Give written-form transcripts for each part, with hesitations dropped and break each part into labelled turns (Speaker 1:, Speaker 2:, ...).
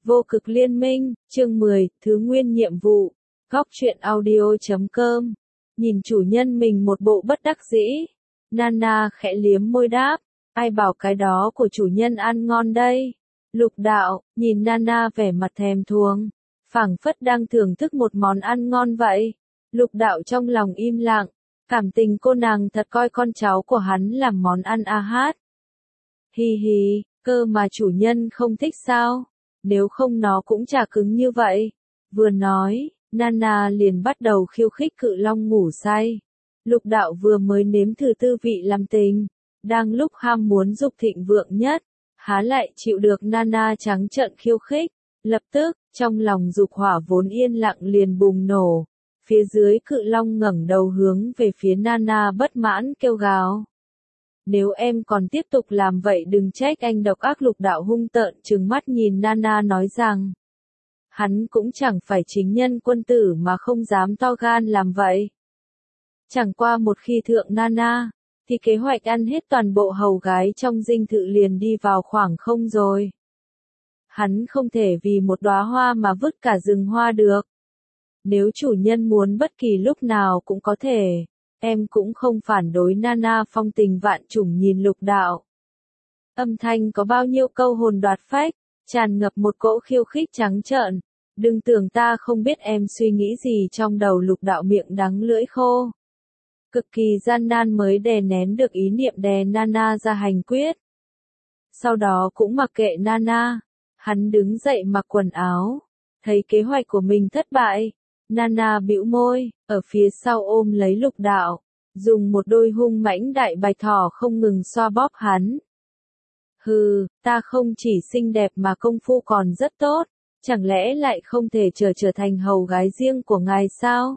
Speaker 1: Vô cực liên minh, chương 10, thứ nguyên nhiệm vụ. Góc truyện audio.com. Nhìn chủ nhân mình một bộ bất đắc dĩ. Nana khẽ liếm môi đáp. Ai bảo cái đó của chủ nhân ăn ngon đây? Lục đạo, nhìn Nana vẻ mặt thèm thuồng. Phảng phất đang thưởng thức một món ăn ngon vậy. Lục đạo trong lòng im lặng. Cảm tình cô nàng thật coi con cháu của hắn làm món ăn a hát. Hi hi, cơ mà chủ nhân không thích sao? Nếu không nó cũng chả cứng như vậy. Vừa nói, Nana liền bắt đầu khiêu khích cự long ngủ say. Lục đạo vừa mới nếm thử tư vị làm tình, đang lúc ham muốn dục thịnh vượng nhất, há lại chịu được Nana trắng trợn khiêu khích. Lập tức, trong lòng dục hỏa vốn yên lặng liền bùng nổ. Phía dưới cự long ngẩng đầu hướng về phía Nana bất mãn kêu gào. Nếu em còn tiếp tục làm vậy đừng trách anh độc ác. Lục đạo hung tợn trừng mắt nhìn Nana nói rằng. Hắn cũng chẳng phải chính nhân quân tử mà không dám to gan làm vậy. Chẳng qua một khi thượng Nana, thì kế hoạch ăn hết toàn bộ hầu gái trong dinh thự liền đi vào khoảng không rồi. Hắn không thể vì một đóa hoa mà vứt cả rừng hoa được. Nếu chủ nhân muốn bất kỳ lúc nào cũng có thể. Em cũng không phản đối. Nana phong tình vạn trùng nhìn lục đạo. Âm thanh có bao nhiêu câu hồn đoạt phách, tràn ngập một cỗ khiêu khích trắng trợn. Đừng tưởng ta không biết em suy nghĩ gì trong đầu. Lục đạo miệng đắng lưỡi khô. Cực kỳ gian nan mới đè nén được ý niệm đè Nana ra hành quyết. Sau đó cũng mặc kệ Nana. Hắn đứng dậy mặc quần áo. Thấy kế hoạch của mình thất bại. Nana bĩu môi, ở phía sau ôm lấy lục đạo, dùng một đôi hung mãnh đại bạch thỏ không ngừng xoa bóp hắn. Hừ, ta không chỉ xinh đẹp mà công phu còn rất tốt, chẳng lẽ lại không thể trở thành hầu gái riêng của ngài sao?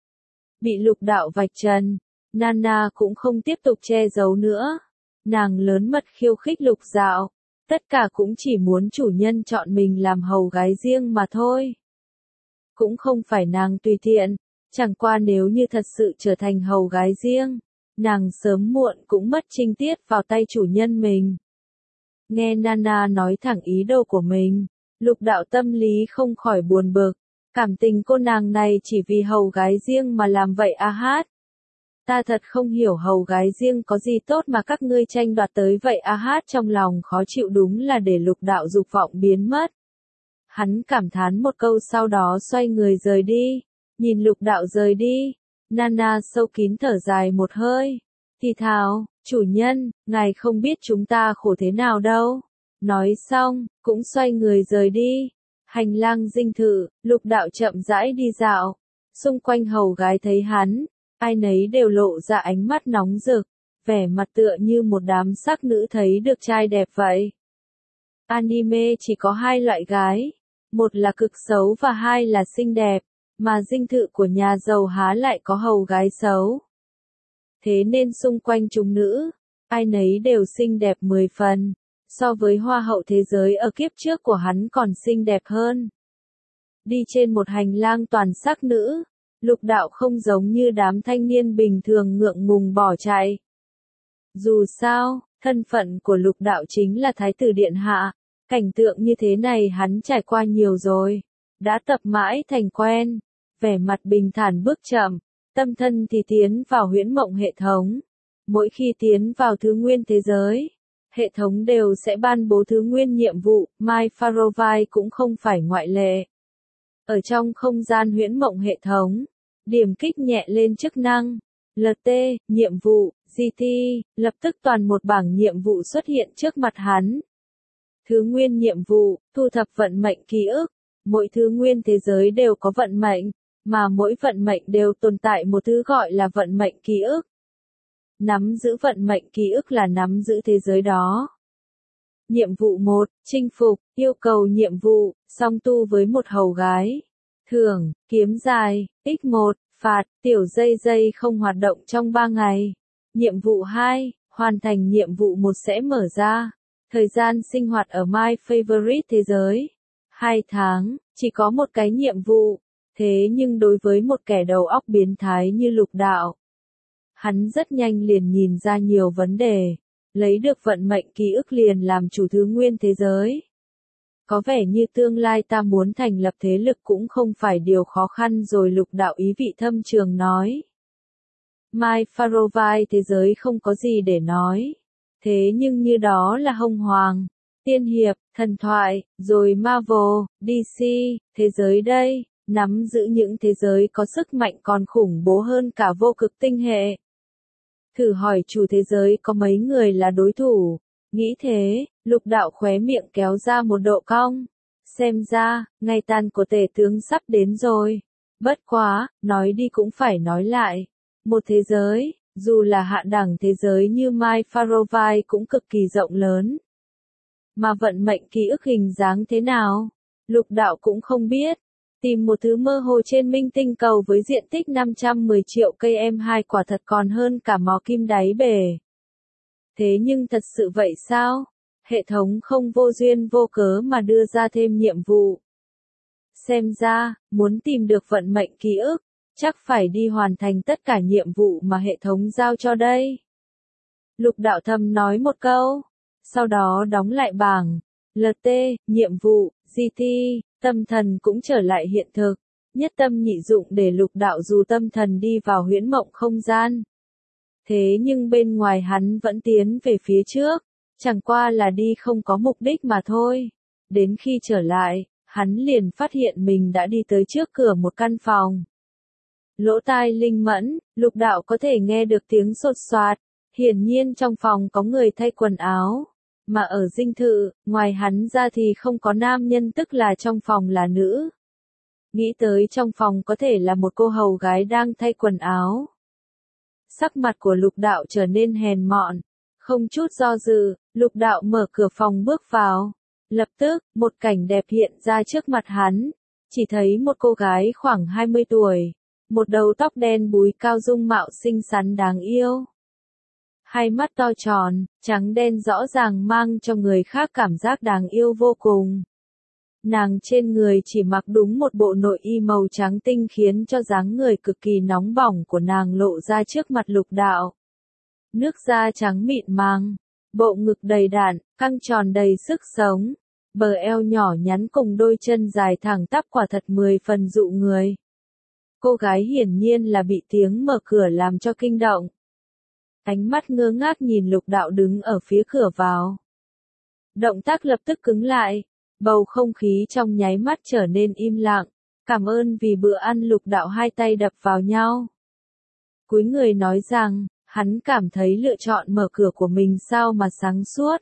Speaker 1: Bị lục đạo vạch trần, Nana cũng không tiếp tục che giấu nữa. Nàng lớn mật khiêu khích lục dạo, tất cả cũng chỉ muốn chủ nhân chọn mình làm hầu gái riêng mà thôi. Cũng không phải nàng tùy tiện, chẳng qua nếu như thật sự trở thành hầu gái riêng, nàng sớm muộn cũng mất trinh tiết vào tay chủ nhân mình. Nghe Nana nói thẳng ý đồ của mình, lục đạo tâm lý không khỏi buồn bực, cảm tình cô nàng này chỉ vì hầu gái riêng mà làm vậy a hát. Ta thật không hiểu hầu gái riêng có gì tốt mà các ngươi tranh đoạt tới vậy a hát. Trong lòng khó chịu đúng là để lục đạo dục vọng biến mất. Hắn cảm thán một câu sau đó xoay người rời đi. Nhìn lục đạo rời đi, Nana sâu kín thở dài một hơi. Thì thào, chủ nhân, ngài không biết chúng ta khổ thế nào đâu. Nói xong, cũng xoay người rời đi. Hành lang dinh thự, lục đạo chậm rãi đi dạo. Xung quanh hầu gái thấy hắn, ai nấy đều lộ ra ánh mắt nóng rực, vẻ mặt tựa như một đám sắc nữ thấy được trai đẹp vậy. Anime chỉ có hai loại gái. Một là cực xấu và hai là xinh đẹp, mà dinh thự của nhà giàu há lại có hầu gái xấu. Thế nên xung quanh chúng nữ, ai nấy đều xinh đẹp 10 phần, so với hoa hậu thế giới ở kiếp trước của hắn còn xinh đẹp hơn. Đi trên một hành lang toàn sắc nữ, lục đạo không giống như đám thanh niên bình thường ngượng ngùng bỏ chạy. Dù sao, thân phận của lục đạo chính là thái tử điện hạ. Cảnh tượng như thế này hắn trải qua nhiều rồi, đã tập mãi thành quen, vẻ mặt bình thản bước chậm, tâm thân thì tiến vào huyễn mộng hệ thống. Mỗi khi tiến vào thứ nguyên thế giới, hệ thống đều sẽ ban bố thứ nguyên nhiệm vụ, My Farovai cũng không phải ngoại lệ. Ở trong không gian huyễn mộng hệ thống, điểm kích nhẹ lên chức năng, LT, nhiệm vụ, GT, lập tức toàn một bảng nhiệm vụ xuất hiện trước mặt hắn. Thứ nguyên nhiệm vụ, thu thập vận mệnh ký ức. Mỗi thứ nguyên thế giới đều có vận mệnh, mà mỗi vận mệnh đều tồn tại một thứ gọi là vận mệnh ký ức. Nắm giữ vận mệnh ký ức là nắm giữ thế giới đó. Nhiệm vụ 1, chinh phục, yêu cầu nhiệm vụ, song tu với một hầu gái. Thưởng, kiếm dài, x1, phạt, tiểu dây không hoạt động trong 3 ngày. Nhiệm vụ 2, hoàn thành nhiệm vụ 1 sẽ mở ra. Thời gian sinh hoạt ở My Favorite thế giới. 2 tháng, chỉ có một cái nhiệm vụ. Thế nhưng đối với một kẻ đầu óc biến thái như lục đạo, hắn rất nhanh liền nhìn ra nhiều vấn đề. Lấy được vận mệnh ký ức liền làm chủ thứ nguyên thế giới. Có vẻ như tương lai ta muốn thành lập thế lực cũng không phải điều khó khăn rồi, Lục Đạo ý vị thâm trường nói. Mai Farovai thế giới không có gì để nói. Thế nhưng như đó là Hồng Hoàng, Tiên Hiệp, Thần Thoại, rồi Marvel, DC, thế giới đây, nắm giữ những thế giới có sức mạnh còn khủng bố hơn cả vô cực tinh hệ. Thử hỏi chủ thế giới có mấy người là đối thủ, nghĩ thế, Lục Đạo khóe miệng kéo ra một độ cong. Xem ra, ngày tàn của tể tướng sắp đến rồi. Bất quá, nói đi cũng phải nói lại. Một thế giới, dù là hạ đẳng thế giới như Mai Farovai cũng cực kỳ rộng lớn. Mà vận mệnh ký ức hình dáng thế nào? Lục Đạo cũng không biết. Tìm một thứ mơ hồ trên minh tinh cầu với diện tích 510 triệu cây M2 quả thật còn hơn cả mò kim đáy bể. Thế nhưng thật sự vậy sao? Hệ thống không vô duyên vô cớ mà đưa ra thêm nhiệm vụ. Xem ra, muốn tìm được vận mệnh ký ức, chắc phải đi hoàn thành tất cả nhiệm vụ mà hệ thống giao cho đây. Lục Đạo thầm nói một câu, sau đó đóng lại bảng. LT, nhiệm vụ, GT, tâm thần cũng trở lại hiện thực. Nhất tâm nhị dụng để Lục Đạo dù tâm thần đi vào huyễn mộng không gian. Thế nhưng bên ngoài hắn vẫn tiến về phía trước, chẳng qua là đi không có mục đích mà thôi. Đến khi trở lại, hắn liền phát hiện mình đã đi tới trước cửa một căn phòng. Lỗ tai linh mẫn, Lục Đạo có thể nghe được tiếng sột soạt, hiển nhiên trong phòng có người thay quần áo. Mà ở dinh thự, ngoài hắn ra thì không có nam nhân, tức là trong phòng là nữ. Nghĩ tới trong phòng có thể là một cô hầu gái đang thay quần áo. Sắc mặt của Lục Đạo trở nên hèn mọn. Không chút do dự, Lục Đạo mở cửa phòng bước vào. Lập tức, một cảnh đẹp hiện ra trước mặt hắn. Chỉ thấy một cô gái khoảng 20 tuổi. Một đầu tóc đen búi cao, dung mạo xinh xắn đáng yêu. Hai mắt to tròn, trắng đen rõ ràng mang cho người khác cảm giác đáng yêu vô cùng. Nàng trên người chỉ mặc đúng một bộ nội y màu trắng tinh khiến cho dáng người cực kỳ nóng bỏng của nàng lộ ra trước mặt Lục Đạo. Nước da trắng mịn màng, bộ ngực đầy đặn, căng tròn đầy sức sống, bờ eo nhỏ nhắn cùng đôi chân dài thẳng tắp quả thật 10 phần dụ người. Cô gái hiển nhiên là bị tiếng mở cửa làm cho kinh động. Ánh mắt ngơ ngác nhìn Lục Đạo đứng ở phía cửa vào. Động tác lập tức cứng lại, bầu không khí trong nháy mắt trở nên im lặng. Cảm ơn vì bữa ăn, Lục Đạo hai tay đập vào nhau. Cúi người nói rằng, hắn cảm thấy lựa chọn mở cửa của mình sao mà sáng suốt.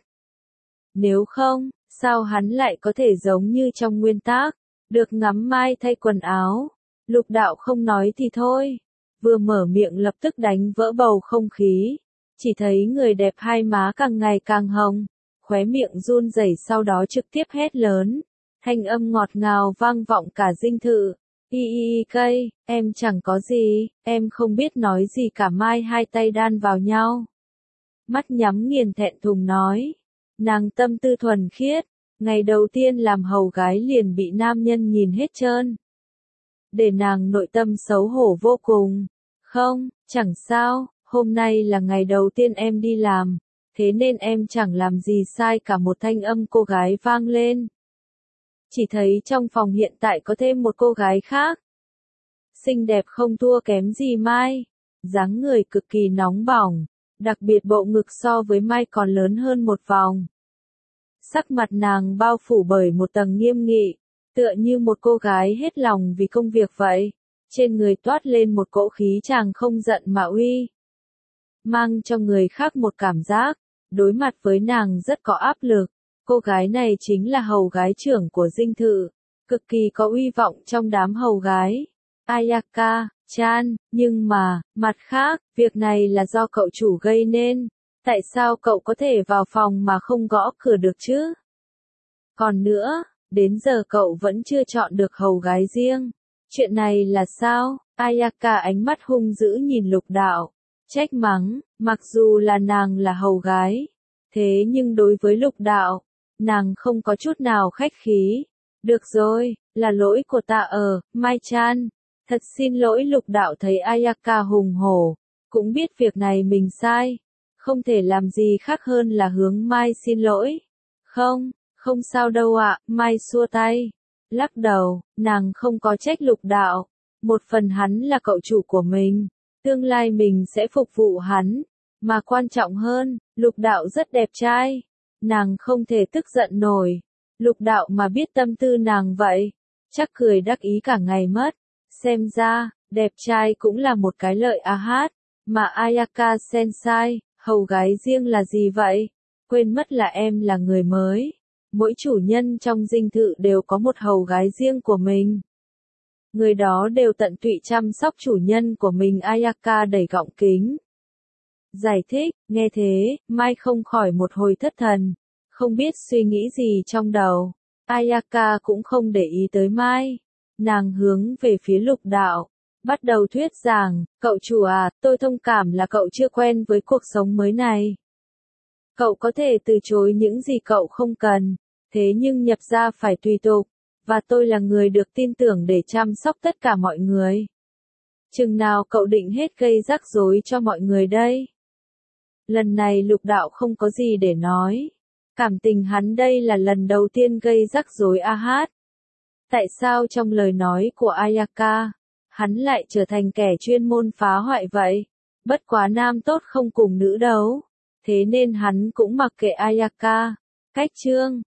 Speaker 1: Nếu không, sao hắn lại có thể giống như trong nguyên tắc, được ngắm Mai thay quần áo. Lục Đạo không nói thì thôi. Vừa mở miệng lập tức đánh vỡ bầu không khí. Chỉ thấy người đẹp hai má càng ngày càng hồng, khóe miệng run rẩy, sau đó trực tiếp hét lớn. Thanh âm ngọt ngào vang vọng cả dinh thự. Cây, em chẳng có gì, em không biết nói gì cả. Mai hai tay đan vào nhau. Mắt nhắm nghiền thẹn thùng nói. Nàng tâm tư thuần khiết, ngày đầu tiên làm hầu gái liền bị nam nhân nhìn hết trơn. Để nàng nội tâm xấu hổ vô cùng. Không, chẳng sao, hôm nay là ngày đầu tiên em đi làm, thế nên em chẳng làm gì sai cả. Một thanh âm cô gái vang lên. Chỉ thấy trong phòng hiện tại có thêm một cô gái khác. Xinh đẹp không thua kém gì Mai, dáng người cực kỳ nóng bỏng, đặc biệt bộ ngực so với Mai còn lớn hơn một vòng. Sắc mặt nàng bao phủ bởi một tầng nghiêm nghị, tựa như một cô gái hết lòng vì công việc vậy. Trên người toát lên một cỗ khí chàng không giận mà uy. Mang cho người khác một cảm giác, đối mặt với nàng rất có áp lực. Cô gái này chính là hầu gái trưởng của dinh thự, cực kỳ có uy vọng trong đám hầu gái. Ayaka, Chan, nhưng mà, mặt khác, việc này là do cậu chủ gây nên. Tại sao cậu có thể vào phòng mà không gõ cửa được chứ? Còn nữa, đến giờ cậu vẫn chưa chọn được hầu gái riêng. Chuyện này là sao? Ayaka ánh mắt hung dữ nhìn Lục Đạo, trách mắng, mặc dù là nàng là hầu gái. Thế nhưng đối với Lục Đạo, nàng không có chút nào khách khí. Được rồi, là lỗi của ta Mai-chan. Thật xin lỗi. Lục Đạo thấy Ayaka hùng hổ, cũng biết việc này mình sai. Không thể làm gì khác hơn là hướng Mai xin lỗi. Không sao đâu ạ, Mai xua tay. Lắc đầu, nàng không có trách Lục Đạo. Một phần hắn là cậu chủ của mình. Tương lai mình sẽ phục vụ hắn. Mà quan trọng hơn, Lục Đạo rất đẹp trai. Nàng không thể tức giận nổi. Lục Đạo mà biết tâm tư nàng vậy, chắc cười đắc ý cả ngày mất. Xem ra, đẹp trai cũng là một cái lợi a hát. Mà Ayaka Sensei, hầu gái riêng là gì vậy? Quên mất là em là người mới. Mỗi chủ nhân trong dinh thự đều có một hầu gái riêng của mình. Người đó đều tận tụy chăm sóc chủ nhân của mình. Ayaka đầy gọng kính. Giải thích, nghe thế, Mai không khỏi một hồi thất thần. Không biết suy nghĩ gì trong đầu. Ayaka cũng không để ý tới Mai. Nàng hướng về phía Lục Đạo. Bắt đầu thuyết giảng, cậu chủ à, tôi thông cảm là cậu chưa quen với cuộc sống mới này. Cậu có thể từ chối những gì cậu không cần. Thế nhưng nhập gia phải tùy tục. Và tôi là người được tin tưởng để chăm sóc tất cả mọi người. Chừng nào cậu định hết gây rắc rối cho mọi người đây? Lần này Lục Đạo không có gì để nói. Cảm tình hắn đây là lần đầu tiên gây rắc rối a hát. Tại sao trong lời nói của Ayaka, hắn lại trở thành kẻ chuyên môn phá hoại vậy? Bất quá nam tốt không cùng nữ đấu. Thế nên hắn cũng mặc kệ Ayaka. Cách chương